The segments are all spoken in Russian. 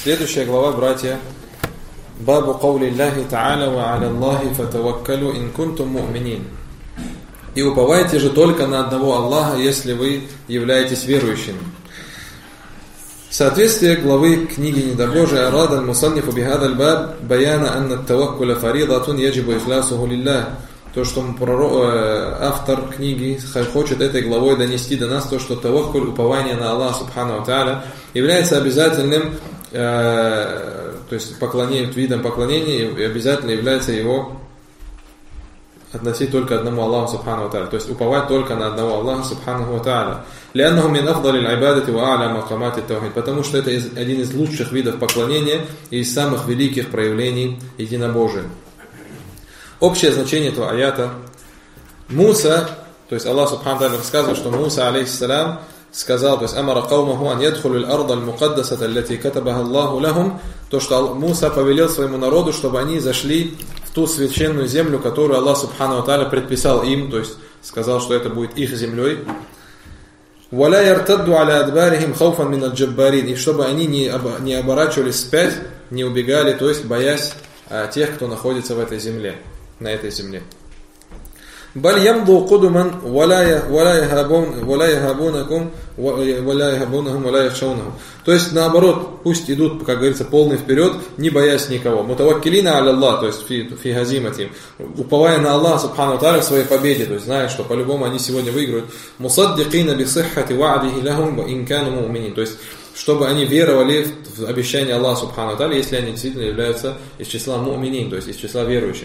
Следующая глава, братья. Бабу каули Аллахи Та'аля ва аля Аллахи фатаваккалу ин кунтум му'минин. И уповайте же только на одного Аллаха, если вы являетесь верующими. Соответствие главы книги Недобожия «Арада аль-мусаннифу бихада аль-баб баяна анна ат-таваккуля фаридатун яджибу ихлясуху лиллах». То, что автор книги хочет этой главой донести до нас, то, что таваккуль, упование на Аллаха субхану ва тааля, является обязательным, то есть видом поклонения, и обязательно является его относить только одному Аллаху субхану ва тааля, то есть уповать только на одного Аллаха субхану ва тааля. لأنه من أفضل العبادة وأعلى مقامات التوحيد, потому что это один из лучших видов поклонения и из самых великих проявлений единобожия. Общее значение этого аята. Муса, то есть Аллах субхану ва тааля рассказывает, что Муса алейхиссалям сказал, то есть амара каумаху ан ядхулу аль-арда аль-мукаддасата аллати катабаха Аллаху лахум, то, что Муса повелел своему народу, чтобы они зашли в ту священную землю, которую Аллах субхану ва тааля предписал им, то есть сказал, что это будет их землей. وَلَا يَرْتَدُّ عَلَى أَدْبَارِهِمْ خَوْفًا مِنَ الْجَبَّارِينَ, и чтобы они не оборачивались вспять, не убегали, то есть боясь тех, кто находится в этой земле, на этой земле. بَلْ يَمْضُوا قُدُمًا وَلَا يَهَابُونَهُمْ وَلَا يَخْشَوْنَهُمْ. То есть наоборот, пусть идут, как говорится, полный вперед, не боясь никого. Мутаваккилина аля Аллах, то есть фи газиматим, уповая на Аллаха субхану ва тааля в своей победе, то есть зная, что по-любому они сегодня выиграют. Мусаддикина бисиххати ва'дихи лахум ва ин кану му'минин, то есть чтобы они веровали в обещание Аллаха субхану ва тааля, если они действительно являются из числа му'минин, то есть из числа верующих.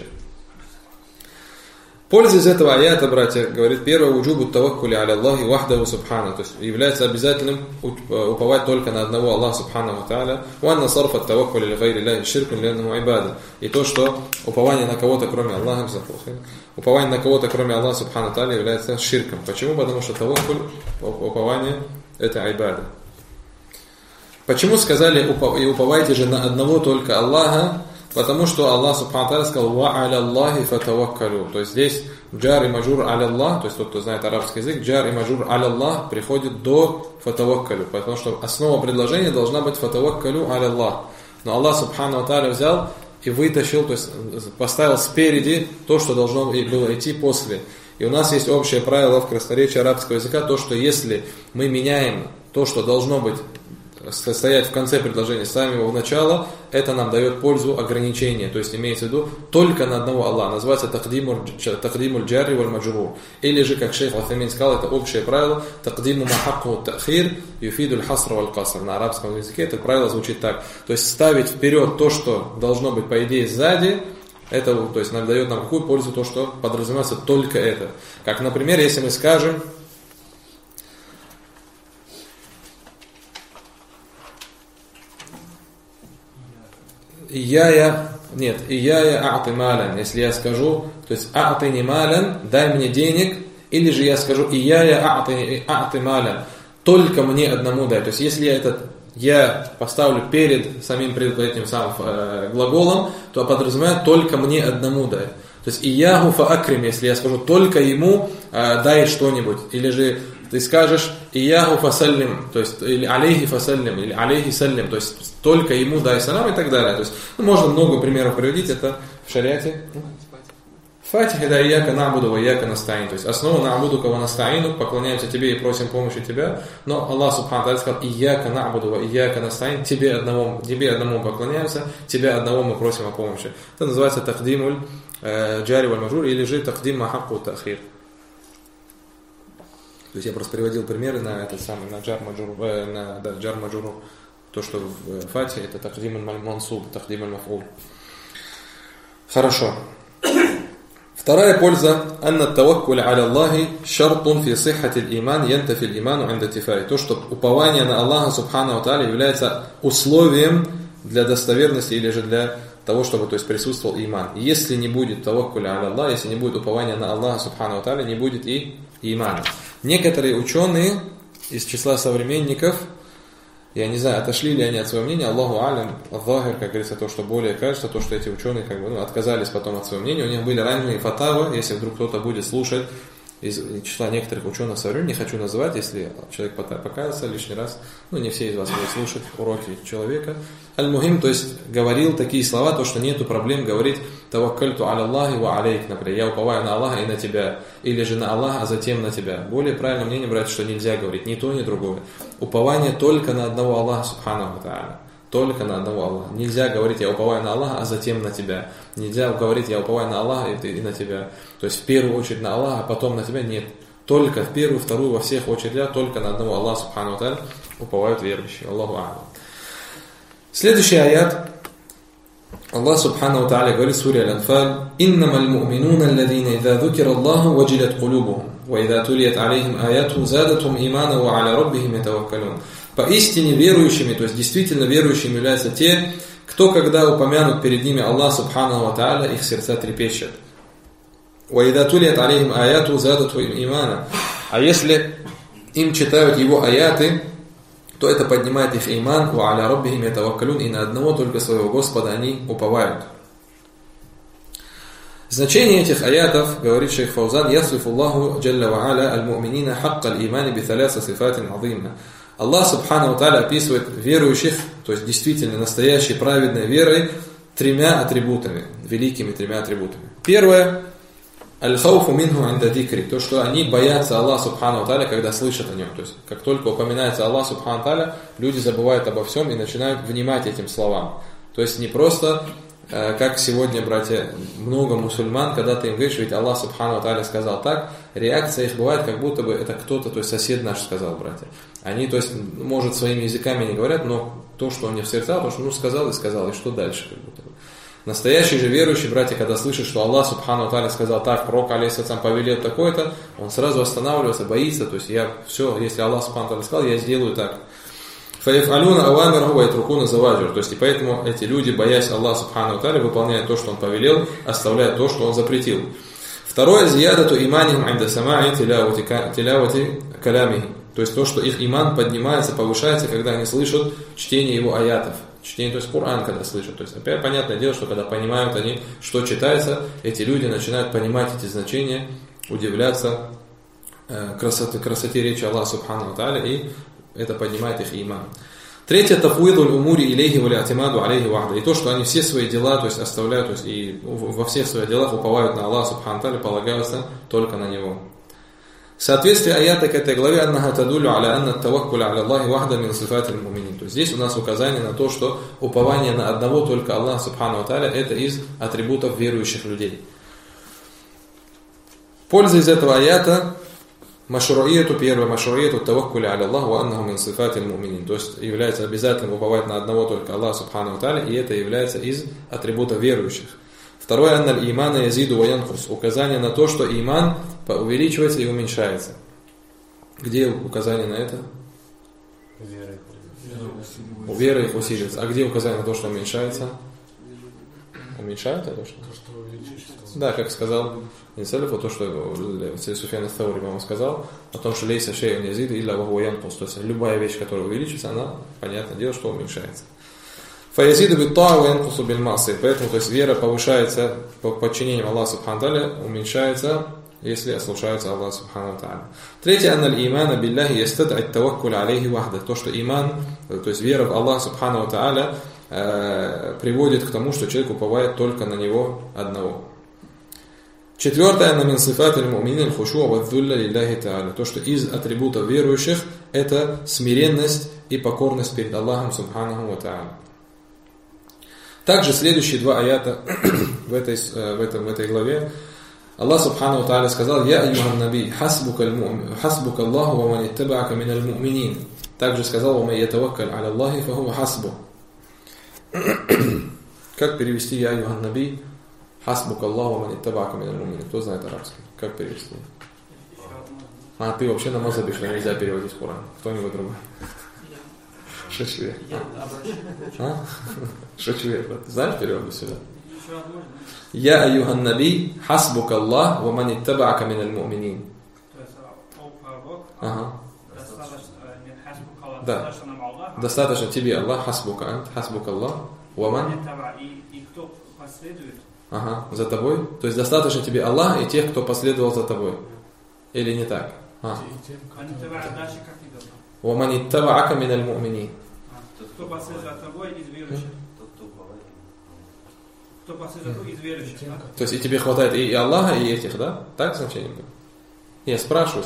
Польза из этого аята, братья, говорит, первое, уджубу таваккули аля Аллахи вахдаху субхана, то есть является обязательным уповать только на одного Аллаха субхану ва тааля, ванна сарфа таваккули ли гайри лахи ширкун ляннаху ибада, и то, что упование на кого-то кроме Аллаха, субхану ва тааля является ширком. Почему? Потому что таваккуль, упование, это айбада. Почему сказали, и уповайте же на одного только Аллаха? Потому что Аллах субхану ва тааля сказал «Ва аля Аллахи фатаваккалю». То есть здесь джар и маджур аля Аллах, то есть тот, кто знает арабский язык, джар и маджур аля Аллах приходит до фатаваккалю, потому что основа предложения должна быть фатаваккалю аля Аллах. Но Аллах субхану ва тааля взял и вытащил, то есть поставил спереди то, что должно было идти после. И у нас есть общее правило в красноречии арабского языка, то, что если мы меняем то, что должно быть стоять в конце предложения, ставим его в начало, это нам дает пользу ограничения, то есть имеется в виду только на одного Аллаха, называется тақдимуль джарри валь маджрур, или же, как шейх Утхаймин сказал, это общее правило тақдиму ма хаккуху тахир юфидуль хаср валь каср. На арабском языке это правило звучит так, то есть ставить вперед то, что должно быть по идее сзади, это, то есть дает нам какую пользу то, что подразумевается только это. Как, например, если мы скажем ияя а'ти малян, если я скажу, то есть а'тини малян, дай мне денег, или же я скажу ияя а'ти малян, только мне одному дай. То есть если я поставлю перед этим самым глаголом, то подразумевает только мне одному дай. То есть ияху фаакрим, если я скажу только ему дай что-нибудь, или же ты скажешь ияху фасаллим, то есть или алейхи фасаллим, или алейхи саллим, то есть только ему дай салам и так далее. То есть можно много примеров приводить, это в шариате. Фатиха да ияка на'буду ва ияка настаин, то есть основа на'буду ва настаину, поклоняемся тебе и просим помощи тебя, но Аллах субхану ва тааля сказал ияка на'буду ва ияка настаин, тебе одному поклоняемся, тебя одного мы просим о помощи. Это называется тақдимуль джари валь маджур, или же тақдим ма хакку тахир. То есть я просто приводил примеры на этот самый, на джар маджуру, то, что в фате, это тақдим аль-мансуб, тақдим аль-маф'ул. Хорошо. Вторая польза, анна таваккуль аля Аллахи шартун фи сиххати аль-иман янтафи аль-иману инда тифаи. То, что упование на Аллаха субхану ва тааля является условием для достоверности или же для того, чтобы, то есть, присутствовал иман. Если не будет таваккуля аля Аллах, если не будет упования на Аллаха субхану ва тааля, не будет и имана. Некоторые ученые из числа современников, я не знаю, отошли ли они от своего мнения, Аллаху алям, Аллахир, как говорится, то, что более кажется, то, что эти ученые отказались потом от своего мнения. У них были ранние фатавы, если вдруг кто-то будет слушать из числа некоторых ученых со времени, не хочу называть, если человек покаялся лишний раз, не все из вас будут слушать уроки человека. Аль-Мухим, то есть говорил такие слова, то, что нету проблем говорить «Таваккальту аля Аллахи ва алейк», например, «Я уповаю на Аллаха и на тебя», или же на Аллаха, а затем на тебя. Более правильное мнение, братья, что нельзя говорить ни то, ни другое. Упование только на одного Аллаха, субханаху ва та'аля. Только на одного Аллаха. Нельзя говорить «я уповаю на Аллаха», а затем на тебя. Нельзя говорить «я уповаю на Аллаха» и на тебя. То есть в первую очередь на Аллаха, а потом на тебя. Нет. Только в первую, вторую, во всех очередях только на одного Аллаха, субхану ва та'аля, уповают верующие. Аллаху а'алам. Следующий аят. Аллах субхану ва та'аля говорит в суре Аль-Анфаль: «Иннамаль му'минуна алладзина иза зукира Аллаху ваджилат кулубухум, ва иза тулият алейхим аяту задатхум имана ва аля раббихим ятаваккалун». Поистине верующими, то есть действительно верующими являются те, кто, когда упомянут перед ними Аллах субхану ва та'аля, их сердца трепещут. وَإِذَا تُلِيَتْ عَلَيْهِمْ آيَاتُ زَادَتْهُمْ إِيمَانًا. А если им читают его аяты, то это поднимает их иман, وَعَلَى رَبِّهِمْ يَتَوَكَّلُونَ, и на одного только своего Господа они уповают. Значение этих аятов, говорит шейх Фаузан: «Ясрифу Аллаху джалля ва аля аль-му'минина хакка аль-имани би саляса сифатин азима». Аллах субхану ва та'аля описывает верующих, то есть действительно настоящей праведной верой, тремя атрибутами, великими тремя атрибутами. Первое — аль-хауфу минху инда дикри, то, что они боятся Аллаха субхану ва та'аля, когда слышат о нем. То есть, как только упоминается Аллах субхану ва та'аля, люди забывают обо всем и начинают внимать этим словам. То есть, не просто, как сегодня, братья, много мусульман, когда ты им говоришь, ведь Аллах субхану ва та'аля сказал так, реакция их бывает, как будто бы это кто-то, то есть сосед наш сказал, братья. Они, то есть, может, своими языками не говорят, но то, что у них в сердцах, то, что сказал, и что дальше, как будто бы. Настоящий же верующий, братья, когда слышит, что Аллах субхану ва та'аля сказал так, пророк алейхиссалям повелел такое-то, он сразу останавливается, боится, то есть если Аллах субхану ва та'аля сказал, я сделаю так. فَيَفْعَلُونَ أَوَامِرَهُ وَيَتْرُكُونَ زَوَاجِرَهُ. То есть, и поэтому эти люди, боясь Аллаха субхану ва та'аля, выполняют то, что он повелел, оставляют то, что он запретил. Второе, зиядату иманихим инда сама'i тилавати калямихи. То есть то, что их иман поднимается, повышается, когда они слышат чтение его аятов. Чтение, то есть Коран, когда слышат. То есть опять понятное дело, что когда понимают они, что читается, эти люди начинают понимать эти значения, удивляться красоте речи Аллаха субхану ва та'аля, и это поднимает их иман. Третье, тафуидуль умури илейхи ва ли'атимаду алейхи вахда. И то, что они все свои дела, то есть оставляют, то есть и во всех своих делах уповают на Аллаха субхану ва та'аля, полагаются только на Него. Соответствие аята к этой главе «Аннаха тадулю аля анна таваккуля аля Аллахи вахда мин сифатиль муминин». То есть здесь у нас указание на то, что упование на одного только Аллаха субхану ва та'аля это из атрибутов верующих людей. Польза из этого аята машруияту, первое, машруияту таваккуля аля Аллахи ва аннаху мин сифатиль муминин. То есть является обязательным уповать на одного только Аллаха субхану ва та'аля, и это является из атрибутов верующих. Второе, анналь имана язиду ва янкус. Указание на то, что иман увеличивается и уменьшается. Где указание на это? Вера их усиливается. А где указание на то, что уменьшается? Уменьшается то, что? Да, как сказал Инсалифу, то, что Суфьян ас-Саури вам сказал, о том, что лейса шей'ун язиду илля ва хуа янкус. То есть любая вещь, которая увеличивается, она, понятное дело, что уменьшается. Фаязиду бит-таа ва янкусу биль-ма'си. Поэтому, то есть вера повышается по подчинению Аллаху субхану ва та'аля, уменьшается, если слушаются Аллаху субхану ва та'аля. Третье, анналь имана билляхи ястад'и ат-таваккуль алейхи вахда. То, что иман, то есть вера в Аллаха субхану ва та'аля приводит к тому, что человек уповает только на него одного. Четвертое, анна мин сифатиль му'минин хушуа ва дзулля лилляхи та'аля. То, что из атрибутов верующих это смиренность и покорность перед Аллахом субхану ва та'аля. Также следующие два аята в этой главе Аллах субхану ва та'аля сказал: «Я айюхан наби, хасбука Аллаху ва ман иттабаака миналь му'минин». Также сказал: «Ва ман ятаваккаль аля Аллахи фа хуа хасбу». Как перевести «Я айюхан наби, хасбука Аллаху ва ман иттабаака миналь му'минин»? Кто знает арабский? Как перевести? Ты вообще на мазхабе, что нельзя переводить Коран. Кто-нибудь другой? Шучу. Шучу. Знаешь перевод сюда? Я айюхан наби, хасбука Аллах, ва ман иттабаака миналь му'минин. То есть, о пророк, достаточно нам Аллах. Достаточно тебе Аллах, хасбука Аллах, ва ман. И кто последует. За тобой. То есть достаточно тебе Аллах и тех, кто последовал за тобой. Или не так? Они товарят дальше, как и должно. وَمَنِ اتَّبَعَكَ مِنَ الْمُؤْمِنِينَ. Кто последует за тобой из верующих? Кто последует из верующих? То есть и тебе хватает и Аллаха, и этих, да? Так значение будет? Я спрашиваю.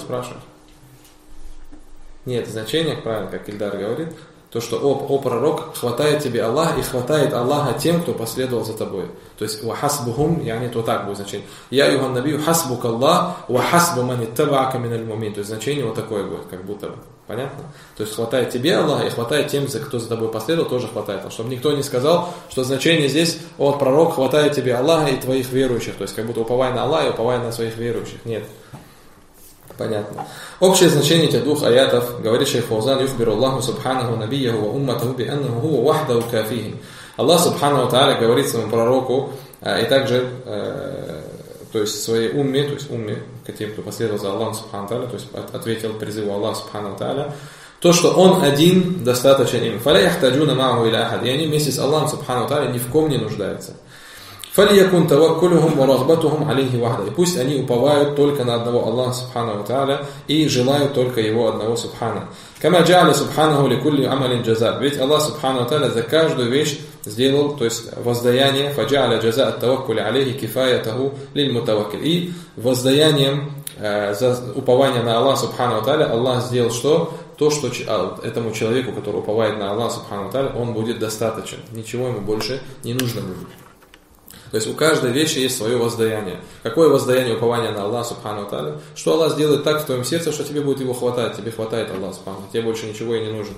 Нет, значение, правильно, как Ильдар говорит, то, что о пророк, хватает тебе Аллаха, и хватает Аллаха тем, кто последовал за тобой. То есть وَحَسْبُهُمْ, то так будет значение. «Я юхан набию хасбук Аллах, وَحَسْبُ ман иттабаака миналь мумин». То есть значение вот такое будет, как будто бы. Понятно? То есть хватает тебе Аллаха, и хватает тем, кто за тобой последовал, тоже хватает. Чтобы никто не сказал, что значение здесь, пророк, хватает тебе Аллаха и твоих верующих. То есть как будто уповай на Аллаха и уповай на своих верующих. Нет. Понятно. Общее значение этих двух аятов, говорит шейх Фаузан, юхбиру Аллаху субханаху набияху ва умматаху би аннаху хуа вахдаху кафихим. Аллах субханаху тааля говорит своему пророку, и также, то есть своей умме, то есть умме, тем, кто последовал за Аллахом субханаху тааля, то есть ответил призыву Аллаха субханаху тааля, то, что он один достаточен им. Фаля яхтаджуна мааху иля ахад. И они вместе с Аллахом субханаху тааля ни в ком не нуждаются. فَلْيَكُنْ تَوَكُّلُهُمْ وَرَغْبَتُهُمْ عَلَيْهِ وَحْدَهُ. И пусть они уповают только на одного Аллаха субхану тааля и желают только его одного субхана. كَمَا جَعَلَ سُبْحَانَهُ لِكُلِّ عَمَلٍ جَزَاءً. Ведь Аллах субхану тааля за каждую вещь сделал, то есть воздаяние, فَجَعَلَ جَزَاءَ التَّوَكُّلِ عَلَيْهِ كِفَايَتَهُ لِلْمُتَوَكِّلِ. И воздаянием за упование на Аллаха субхану тааля Аллах сделал что? То, что этому человеку, который уповает на Аллаха субхану тааля, он будет достаточен. Ничего ему больше не нужно будет. То есть у каждой вещи есть свое воздаяние. Какое воздаяние упования на Аллаха субхану тааля? Что Аллах сделает так в твоем сердце, что тебе будет его хватать. Тебе хватает Аллаха субхану, тебе больше ничего и не нужно.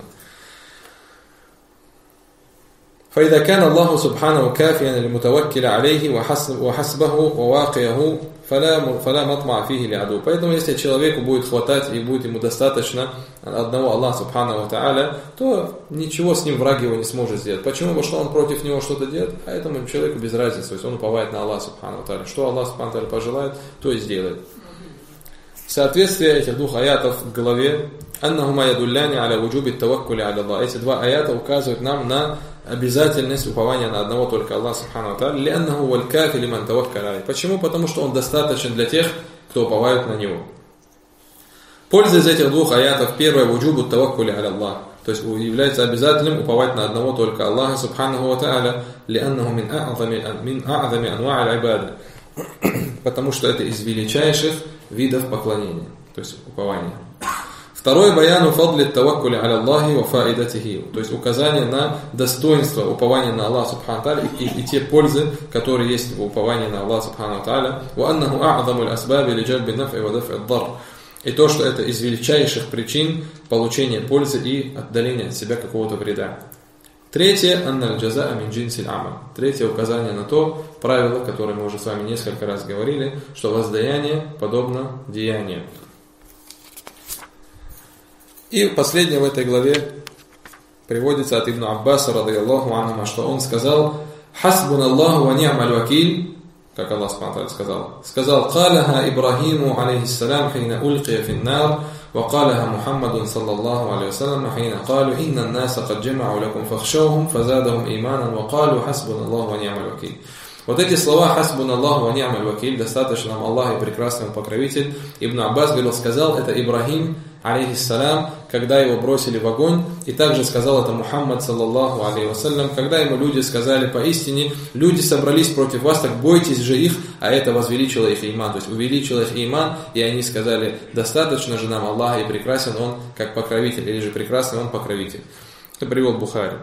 فإذا كان الله سبحانه كافيا للمتوكل عليه وحسبه وواقيه فلا مطمع فيه لعدو. Поэтому если человеку будет хватать и будет ему достаточно одного Аллаха субхану тааля, то ничего с ним враг его не сможет сделать. Почему? Потому что он против него что-то делает, а этому человеку без разницы. То есть он уповает на Аллаха субхану тааля. Что Аллах субхану тааля пожелает, то и сделает. Соответствие этих двух аятов в голове «Аннахума ядулляни аля вуджуби таваккули аля Аллах». Эти два аята указывают нам на обязательность упования на одного только Аллаха субхану тааля. «Лианнаху валь кафи лиман таваккаля алейх». Почему? Потому что он достаточен для тех, кто уповает на него. Польза из этих двух аятов: первое, вуджубу таваккули аля Аллах. То есть является обязательным уповать на одного только Аллаха субхану тааля. «Лианнаху мин а'зами анва' аль-ибада». Потому что это из величайших видов поклонения, то есть упования. Второе, баяну фадли таваккули аля Аллахи ва фаидатихи, то есть указание на достоинство упования на Аллаха субхану тааля и те пользы, которые есть в уповании на Аллаха субхану тааля. Ва аннаху а'заму аль-асбаби ли джальби наф'и ва даф'и ад-дар. И то, что это из величайших причин получения пользы и отдаления от себя какого-то вреда. Третье, анналь джазаа мин джинсиль амаль. Третье указание на то правило, которое мы уже с вами несколько раз говорили, что воздаяние подобно деянию. И последнее в этой главе приводится от Ибн Аббаса, радийаллаху анхума, что он сказал: «Хасбуналлаху ва ни'маль вакиль», как Аллах субхану сказал: «Калаха Ибрахиму алейхиссалям хина ульқия финнар». وقالها محمد صلى الله عليه وسلم حين قالوا إن الناس قد جمعوا لكم فاخشوهم فزادهم إيمانا وقالوا حسبنا الله ونعم الوكيل. Вот эти слова «Хасбуна Аллаху ва ни'маль вакиль», достаточно нам Аллах и прекрасный покровитель. Ибн Аббас сказал, это Ибрахим, алейхиссалям, когда его бросили в огонь, и также сказал это Мухаммад, саллаллаху алейхи вассалям, когда ему люди сказали: поистине, люди собрались против вас, так бойтесь же их, а это возвеличило их иман, то есть увеличило их иман, и они сказали: достаточно же нам Аллаха, и прекрасен он как покровитель, или же прекрасный он покровитель. Это привел Бухари.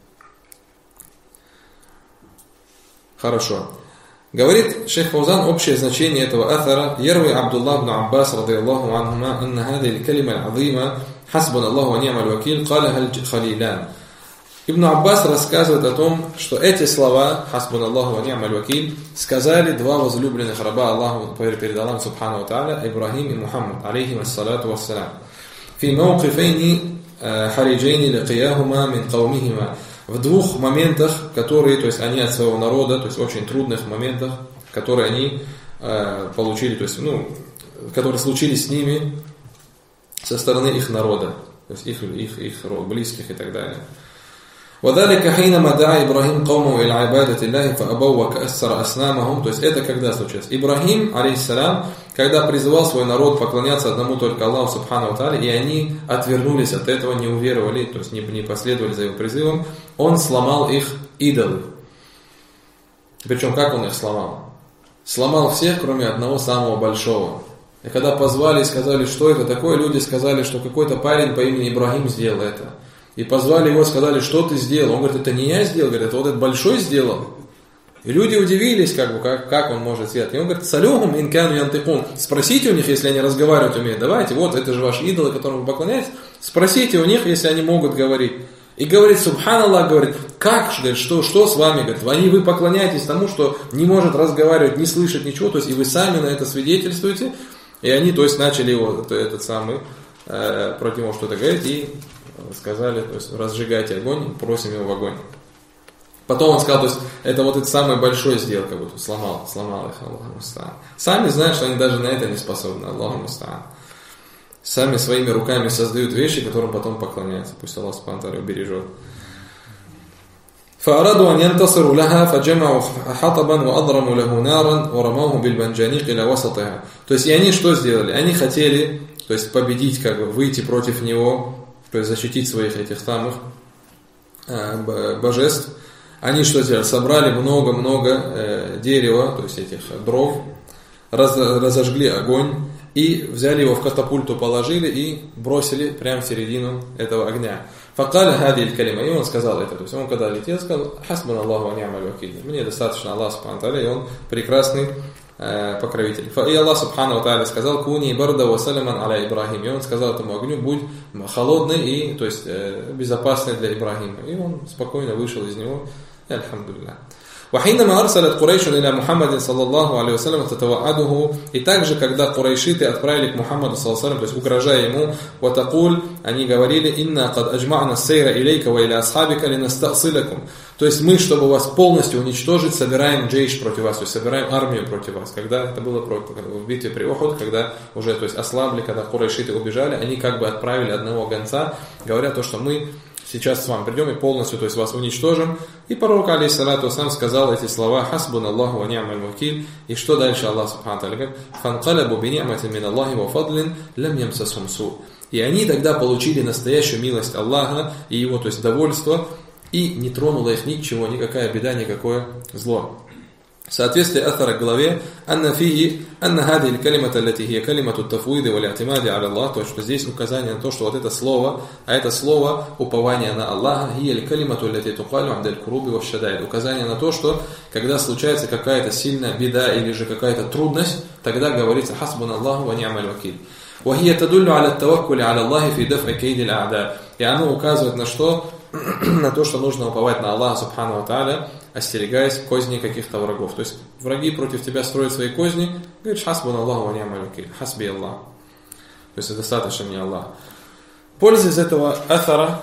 Хорошо. Говорит шейх Фаузан общее значение этого атара. Ярви Абдуллах ибн Аббас радийаллаху анхума анна хадхи аль-калима аль-азима хасбуна Аллаху ва ни'маль вакиль қалаха аль-халилан. Ибн Аббас рассказывает о том, что эти слова хасбуна Аллаху ва ни'маль вакиль сказали два возлюбленных раба Аллаху перед Аллахом субхану тааля, Ибрахим и Мухаммад, алейхим ассалату вассалям. Фи мауқифайни хариджайни ликияхума мин каумихима. В двух моментах, которые, то есть они от своего народа, то есть очень трудных моментах, которые они получили, то есть, которые случились с ними со стороны их народа, то есть их близких и так далее. وَذَلِكَ حِينَمَا دَعَا إِبْرَاهِيمُ قَوْمَهُ إِلَى عِبَادَةِ اللَّهِ فَأَبَوْا وَكَأَسَّرَ أَصْنَامَهُم. То есть это когда случилось? Ибрахим, алейхиссалям, когда призывал свой народ поклоняться одному только Аллаху субхану ва тааля, и они отвернулись от этого, не уверовали, то есть не последовали за его призывом, он сломал их идолы. Причем как он их сломал? Сломал всех, кроме одного самого большого. И когда позвали и сказали, что это такое, люди сказали, что какой-то парень по имени Ибрахим сделал это. И позвали его, сказали, что ты сделал? Он говорит, это не я сделал, говорит, это вот этот большой сделал. И люди удивились, как он может сделать. И он говорит, салюхум инкану янтикун. Спросите у них, если они разговаривать умеют. Давайте, вот это же ваши идолы, которым вы поклоняетесь. Спросите у них, если они могут говорить. И говорит, субханаллах, говорит, как, говорит, что с вами? Говорит, вы поклоняетесь тому, что не может разговаривать, не слышать ничего, то есть и вы сами на это свидетельствуете. И они, то есть, начали его, этот самый, против него что-то говорить, и сказали, то есть, разжигайте огонь, просим его в огонь. Потом он сказал, то есть, это вот этот самый большой сделал, как будто сломал их, Аллаху муста'ан. Сами знают, что они даже на это не способны, Аллаху муста'ан. Сами своими руками создают вещи, которым потом поклоняются. Пусть Аллах субхану ва тааля убережет. فأرادوا أن ينتصروا لها فجمعوا حطبا وأضرموا له نارا ورموه بالمنجنيق إلى وسطها. То есть и они что сделали? Они хотели, то есть победить, как бы выйти против него, то есть защитить своих этих самых божеств. Они что сделали? Собрали много-много дерева, то есть этих дров, разожгли огонь и взяли его в катапульту, положили и бросили прямо в середину этого огня. Факаля хадиль калима. И он сказал это. То есть он когда летел, сказал, хасбун Аллаху ва ни'маль вакиль. Мне достаточно Аллах субхану ва тааля, и он прекрасный покровитель. И Аллах субхану ва тааля сказал, куни барда ва саламан аля Ибрахим. И он сказал этому огню, будь холодный и, то есть, безопасный для Ибрахима. И он спокойно вышел из него. И альхамдулиллах. وحينما أرسلت قريش إلى محمد صلى الله عليه وسلم تتوعده. И также, когда курайшиты отправили к Мухаммаду صلى الله عليه وسلم, то есть угрожая ему, وتقول, они говорили, إنا قد أجمعنا السير إليك وإلى أصحابك لنستأصلكم. То есть мы, чтобы вас полностью уничтожить, собираем джейш против вас, то есть собираем армию против вас. Когда это было в битве при Ухуд, когда уже, то есть ослабли, когда курайшиты убежали, они как бы отправили одного гонца, говоря то, что мы сейчас с вами придем и полностью, то есть вас уничтожим. И пророк, алейхиссалату вассалям, сказал эти слова, хасбун Аллаху ва ни'маль вакиль. И что дальше Аллах субхану ва тааля говорит, фанкалабу би ни'матин мин Аллахи ва фадлин лам ямсасхум су. И они тогда получили настоящую милость Аллаха и его, то есть довольство, и не тронуло их ничего, никакая беда, никакое зло. В соответствии автора к главе «Анна фии, анна хадиль калимата лати хия калимату тафуиды валя атимади аля Аллах», то есть что здесь указание на то, что вот это слово, а это слово упование на Аллаха, хия калимату лати тукалю амдаль куруби ва шадайд, указание на то, что когда случается какая-то сильная беда или же какая-то трудность, тогда говорится «Хасбун Аллаху ва ни'маль вакиль». وهي تدل على التوكل على الله في دفع كيد الأعداء. И оно указывает на что? На то, что нужно уповать на Аллаха субхану ва тааля, остерегаясь козни каких-то врагов. То есть враги против тебя строят свои козни, говоришь хасбун Аллаху ва ни'маль вакиль, хасби Аллах. То есть достаточно мне Аллах. Польза из этого аthара.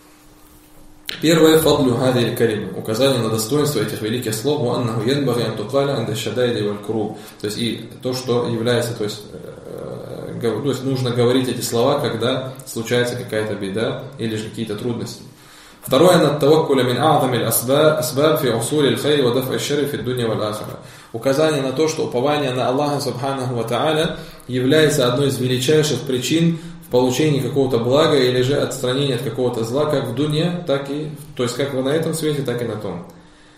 Первое, фадлю хадиль калима, указание на достоинство этих великих слов, аннаху янбагhi ан туқаля анда шадайди валь куруб. То есть и то, что является, то есть нужно говорить эти слова, когда случается какая-то беда или же какие-то трудности. Второе, над таваккуля мин а'замиль асбаб фи усулиль хайри ва даф'и шарри фи дунья валь ахира. Указание на то, что упование на Аллаха субханаху ва тааля является одной из величайших причин в получении какого-то блага или же отстранения от какого-то зла, как в дунье, так и, то есть как на этом свете, так и на том.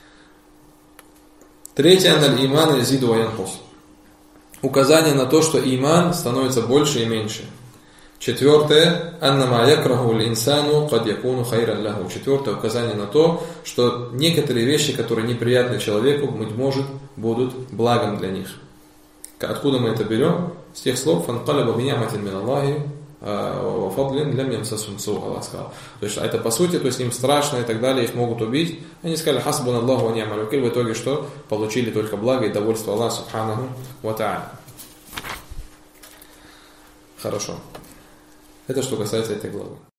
Третье, аналь иман язиду ва янкус. Указание на то, что иман становится больше и меньше. Четвертое, аннама якраху л-инсану кад якуну хайран лаху. Четвертое, указание на то, что некоторые вещи, которые неприятны человеку, быть может, будут благом для них. Откуда мы это берем? С тех слов, фанкалаба би ни'матин мин Аллахи ва фадлин лам ямсасхум су. Аллах сказал. То есть это по сути, то есть им страшно и так далее, их могут убить. Они сказали хасбун Аллаху ва ни'маль вакиль. В итоге что? Получили только благо и довольство Аллаха субханаху ва тааля. Хорошо. Это что касается этой главы.